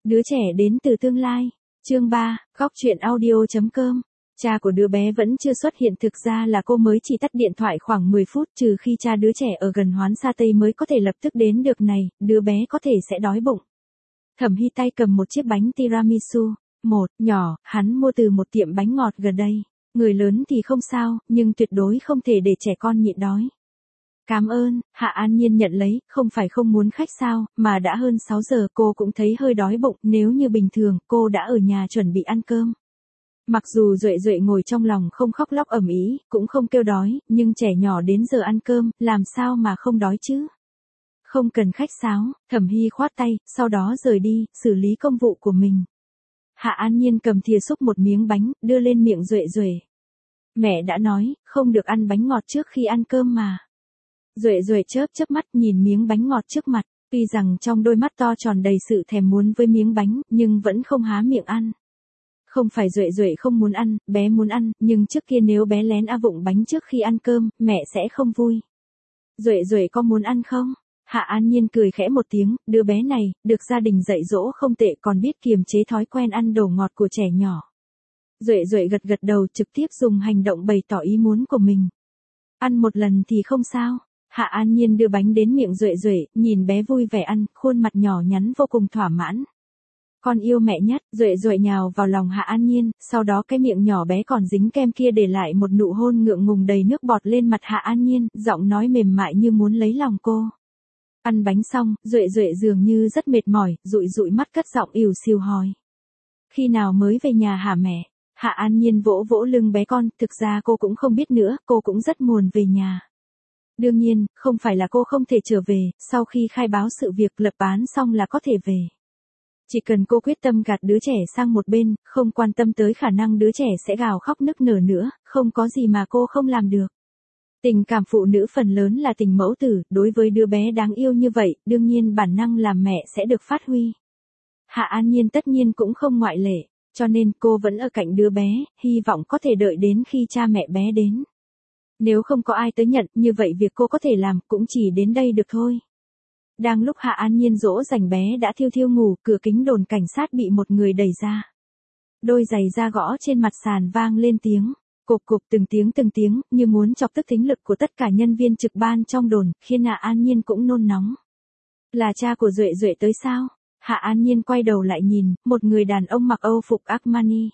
Đứa trẻ đến từ tương lai. Chương 3, góc truyện audio.com. Cha của đứa bé vẫn chưa xuất hiện, thực ra là cô mới chỉ tắt điện thoại khoảng 10 phút, trừ khi cha đứa trẻ ở gần Hoán Sa Tây mới có thể lập tức đến được này, đứa bé có thể sẽ đói bụng. Thẩm Hy tay cầm một chiếc bánh tiramisu, nhỏ, hắn mua từ một tiệm bánh ngọt gần đây. Người lớn thì không sao, nhưng tuyệt đối không thể để trẻ con nhịn đói. Cảm ơn, Hạ An Nhiên nhận lấy, không phải không muốn khách sao, mà đã hơn 6 giờ cô cũng thấy hơi đói bụng, nếu như bình thường, cô đã ở nhà chuẩn bị ăn cơm. Mặc dù Duệ Duệ ngồi trong lòng không khóc lóc ầm ĩ, cũng không kêu đói, nhưng trẻ nhỏ đến giờ ăn cơm, làm sao mà không đói chứ? Không cần khách sáo, Thẩm Hy khoát tay, sau đó rời đi, xử lý công vụ của mình. Hạ An Nhiên cầm thìa xúc một miếng bánh, đưa lên miệng Duệ Duệ. Mẹ đã nói, không được ăn bánh ngọt trước khi ăn cơm mà. Duệ Duệ chớp mắt nhìn miếng bánh ngọt trước mặt, tuy rằng trong đôi mắt to tròn đầy sự thèm muốn với miếng bánh, nhưng vẫn không há miệng ăn. Không phải Duệ Duệ không muốn ăn, bé muốn ăn, nhưng trước kia nếu bé lén vụng bánh trước khi ăn cơm, mẹ sẽ không vui. Duệ Duệ có muốn ăn không? Hạ An Nhiên cười khẽ một tiếng, đứa bé này, được gia đình dạy dỗ không tệ, còn biết kiềm chế thói quen ăn đồ ngọt của trẻ nhỏ. Duệ Duệ gật đầu, trực tiếp dùng hành động bày tỏ ý muốn của mình. Ăn một lần thì không sao. Hạ An Nhiên đưa bánh đến miệng Duệ Duệ, nhìn bé vui vẻ ăn, khuôn mặt nhỏ nhắn vô cùng thỏa mãn. Con yêu mẹ nhất, Duệ Duệ nhào vào lòng Hạ An Nhiên, sau đó cái miệng nhỏ bé còn dính kem kia để lại một nụ hôn ngượng ngùng đầy nước bọt lên mặt Hạ An Nhiên, giọng nói mềm mại như muốn lấy lòng cô. Ăn bánh xong, Duệ Duệ dường như rất mệt mỏi, dụi mắt cất giọng ỉu xìu hỏi. Khi nào mới về nhà hả mẹ? Hạ An Nhiên vỗ lưng bé con, thực ra cô cũng không biết nữa, cô cũng rất muốn về nhà. Đương nhiên, không phải là cô không thể trở về, sau khi khai báo sự việc lập án xong là có thể về. Chỉ cần cô quyết tâm gạt đứa trẻ sang một bên, không quan tâm tới khả năng đứa trẻ sẽ gào khóc nức nở nữa, không có gì mà cô không làm được. Tình cảm phụ nữ phần lớn là tình mẫu tử, đối với đứa bé đáng yêu như vậy, đương nhiên bản năng làm mẹ sẽ được phát huy. Hạ An Nhiên tất nhiên cũng không ngoại lệ, cho nên cô vẫn ở cạnh đứa bé, hy vọng có thể đợi đến khi cha mẹ bé đến. Nếu không có ai tới nhận, như vậy việc cô có thể làm cũng chỉ đến đây được thôi. Đang lúc Hạ An Nhiên dỗ dành bé đã thiêu ngủ, cửa kính đồn cảnh sát bị một người đẩy ra. Đôi giày da gõ trên mặt sàn vang lên tiếng, cộp từng tiếng, như muốn chọc tức thính lực của tất cả nhân viên trực ban trong đồn, khiến Hạ An Nhiên cũng nôn nóng. Là cha của Duệ Duệ tới sao? Hạ An Nhiên quay đầu lại nhìn, một người đàn ông mặc Âu phục Armani.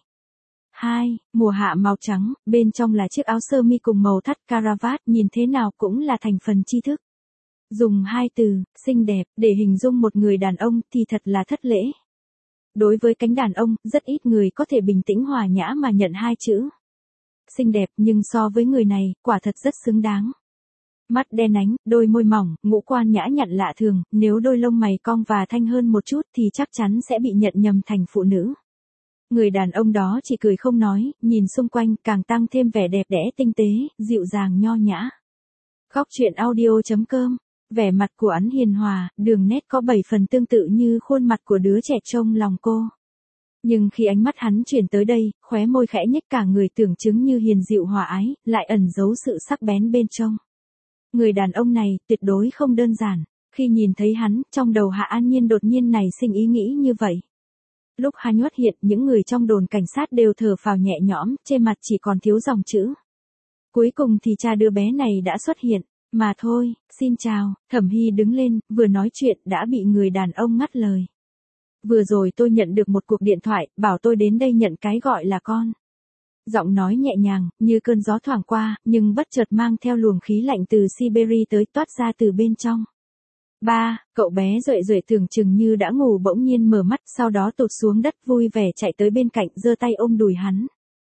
Mùa hạ màu trắng, bên trong là chiếc áo sơ mi cùng màu thắt caravat, nhìn thế nào cũng là thành phần tri thức. Dùng 2 từ, xinh đẹp, để hình dung một người đàn ông thì thật là thất lễ. Đối với cánh đàn ông, rất ít người có thể bình tĩnh hòa nhã mà nhận 2 chữ. Xinh đẹp, nhưng so với người này, quả thật rất xứng đáng. Mắt đen ánh, đôi môi mỏng, ngũ quan nhã nhặn lạ thường, nếu đôi lông mày cong và thanh hơn một chút thì chắc chắn sẽ bị nhận nhầm thành phụ nữ. Người đàn ông đó chỉ cười không nói, nhìn xung quanh càng tăng thêm vẻ đẹp đẽ tinh tế, dịu dàng nho nhã. Góc truyện audio.com. Vẻ mặt của hắn hiền hòa, đường nét có 7 phần tương tự như khuôn mặt của đứa trẻ trong lòng cô. Nhưng khi ánh mắt hắn chuyển tới đây, khóe môi khẽ nhếch, cả người tưởng chứng như hiền dịu hòa ái, lại ẩn giấu sự sắc bén bên trong. Người đàn ông này tuyệt đối không đơn giản. Khi nhìn thấy hắn, trong đầu Hạ An Nhiên đột nhiên nảy sinh ý nghĩ như vậy. Lúc hắn xuất hiện, những người trong đồn cảnh sát đều thở phào nhẹ nhõm, trên mặt chỉ còn thiếu dòng chữ. Cuối cùng thì cha đứa bé này đã xuất hiện. Mà thôi, xin chào. Thẩm Hy đứng lên, vừa nói chuyện đã bị người đàn ông ngắt lời. Vừa rồi tôi nhận được một cuộc điện thoại, bảo tôi đến đây nhận cái gọi là con. Giọng nói nhẹ nhàng, như cơn gió thoảng qua, nhưng bất chợt mang theo luồng khí lạnh từ Siberia tới toát ra từ bên trong. Ba, cậu bé Duệ Duệ tưởng chừng như đã ngủ bỗng nhiên mở mắt, sau đó tụt xuống đất vui vẻ chạy tới bên cạnh, giơ tay ôm đùi hắn.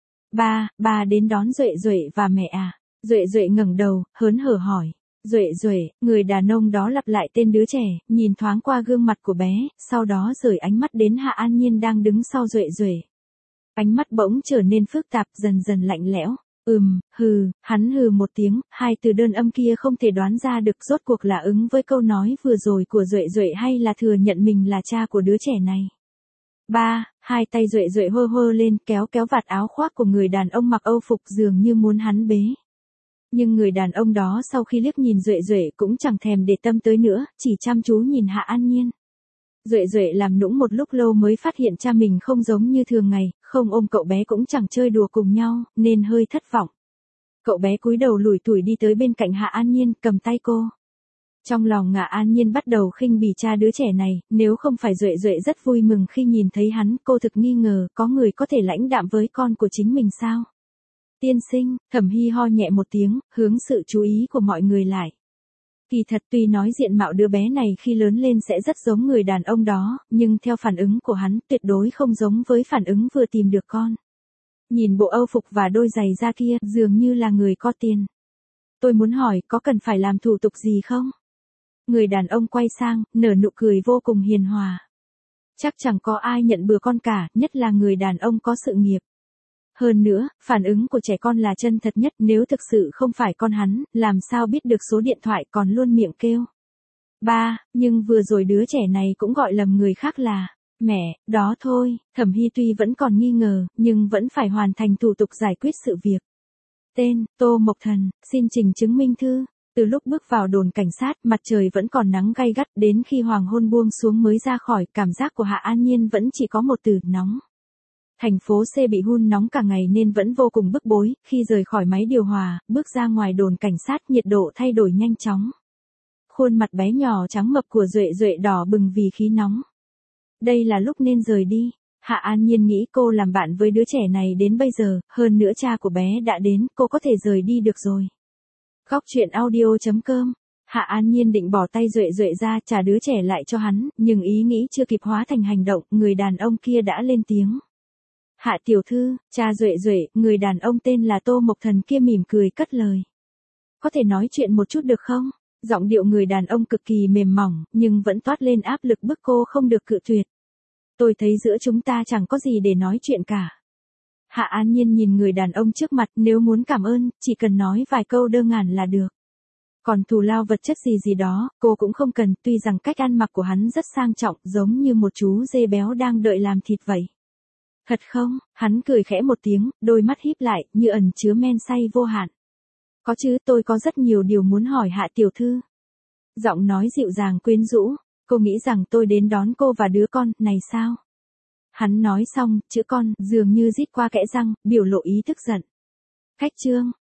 Ba đến đón Duệ Duệ và mẹ à? Duệ Duệ ngẩng đầu, hớn hở hỏi. Duệ, người đàn ông đó lặp lại tên đứa trẻ, nhìn thoáng qua gương mặt của bé, sau đó rời ánh mắt đến Hạ An Nhiên đang đứng sau Duệ. Ánh mắt bỗng trở nên phức tạp, dần lạnh lẽo. Hắn hừ một tiếng, 2 từ đơn âm kia không thể đoán ra được rốt cuộc là ứng với câu nói vừa rồi của Duệ hay là thừa nhận mình là cha của đứa trẻ này. 2 tay Duệ hơ lên, kéo vạt áo khoác của người đàn ông mặc Âu phục, dường như muốn hắn bế. Nhưng người đàn ông đó sau khi liếc nhìn Duệ cũng chẳng thèm để tâm tới nữa, chỉ chăm chú nhìn Hạ An Nhiên. Duệ Duệ làm nũng một lúc lâu mới phát hiện cha mình không giống như thường ngày, không ôm cậu bé cũng chẳng chơi đùa cùng nhau, nên hơi thất vọng. Cậu bé cúi đầu lủi thủi đi tới bên cạnh Hạ An Nhiên, cầm tay cô. Trong lòng Hạ An Nhiên bắt đầu khinh bỉ cha đứa trẻ này, nếu không phải Duệ Duệ rất vui mừng khi nhìn thấy hắn, cô thực nghi ngờ, có người có thể lãnh đạm với con của chính mình sao? Tiên sinh, Thẩm Hy ho nhẹ một tiếng, hướng sự chú ý của mọi người lại. Kỳ thật tuy nói diện mạo đứa bé này khi lớn lên sẽ rất giống người đàn ông đó, nhưng theo phản ứng của hắn tuyệt đối không giống với phản ứng vừa tìm được con. Nhìn bộ âu phục và đôi giày da kia, dường như là người có tiền. Tôi muốn hỏi, có cần phải làm thủ tục gì không? Người đàn ông quay sang, nở nụ cười vô cùng hiền hòa. Chắc chẳng có ai nhận bừa con cả, nhất là người đàn ông có sự nghiệp. Hơn nữa, phản ứng của trẻ con là chân thật nhất, nếu thực sự không phải con hắn, làm sao biết được số điện thoại còn luôn miệng kêu. Ba, nhưng vừa rồi đứa trẻ này cũng gọi lầm người khác là mẹ, đó thôi. Thẩm Hy tuy vẫn còn nghi ngờ, nhưng vẫn phải hoàn thành thủ tục giải quyết sự việc. Tên, Tô Mộc Thần, xin trình chứng minh thư. Từ lúc bước vào đồn cảnh sát, mặt trời vẫn còn nắng gay gắt, đến khi hoàng hôn buông xuống mới ra khỏi, cảm giác của Hạ An Nhiên vẫn chỉ có một từ, nóng. Thành phố C bị hun nóng cả ngày nên vẫn vô cùng bức bối, khi rời khỏi máy điều hòa, bước ra ngoài đồn cảnh sát, nhiệt độ thay đổi nhanh chóng. Khuôn mặt bé nhỏ trắng mập của Duệ Duệ đỏ bừng vì khí nóng. Đây là lúc nên rời đi. Hạ An Nhiên nghĩ cô làm bạn với đứa trẻ này đến bây giờ, hơn nữa cha của bé đã đến, cô có thể rời đi được rồi. Góc truyện audio.com. Hạ An Nhiên định bỏ tay Duệ Duệ ra, trả đứa trẻ lại cho hắn, nhưng ý nghĩ chưa kịp hóa thành hành động, người đàn ông kia đã lên tiếng. Hạ tiểu thư, cha Duệ Duệ, người đàn ông tên là Tô Mộc Thần kia mỉm cười cất lời. Có thể nói chuyện một chút được không? Giọng điệu người đàn ông cực kỳ mềm mỏng, nhưng vẫn toát lên áp lực bức cô không được cự tuyệt. Tôi thấy giữa chúng ta chẳng có gì để nói chuyện cả. Hạ An Nhiên nhìn người đàn ông trước mặt, nếu muốn cảm ơn, chỉ cần nói vài câu đơn giản là được. Còn thù lao vật chất gì đó, cô cũng không cần, tuy rằng cách ăn mặc của hắn rất sang trọng, giống như một chú dê béo đang đợi làm thịt vậy. Thật không? Hắn cười khẽ một tiếng, đôi mắt híp lại, như ẩn chứa men say vô hạn. Có chứ, tôi có rất nhiều điều muốn hỏi Hạ tiểu thư. Giọng nói dịu dàng quyến rũ, cô nghĩ rằng tôi đến đón cô và đứa con, này sao? Hắn nói xong, chữ con, dường như rít qua kẽ răng, biểu lộ ý tức giận. Cách chương.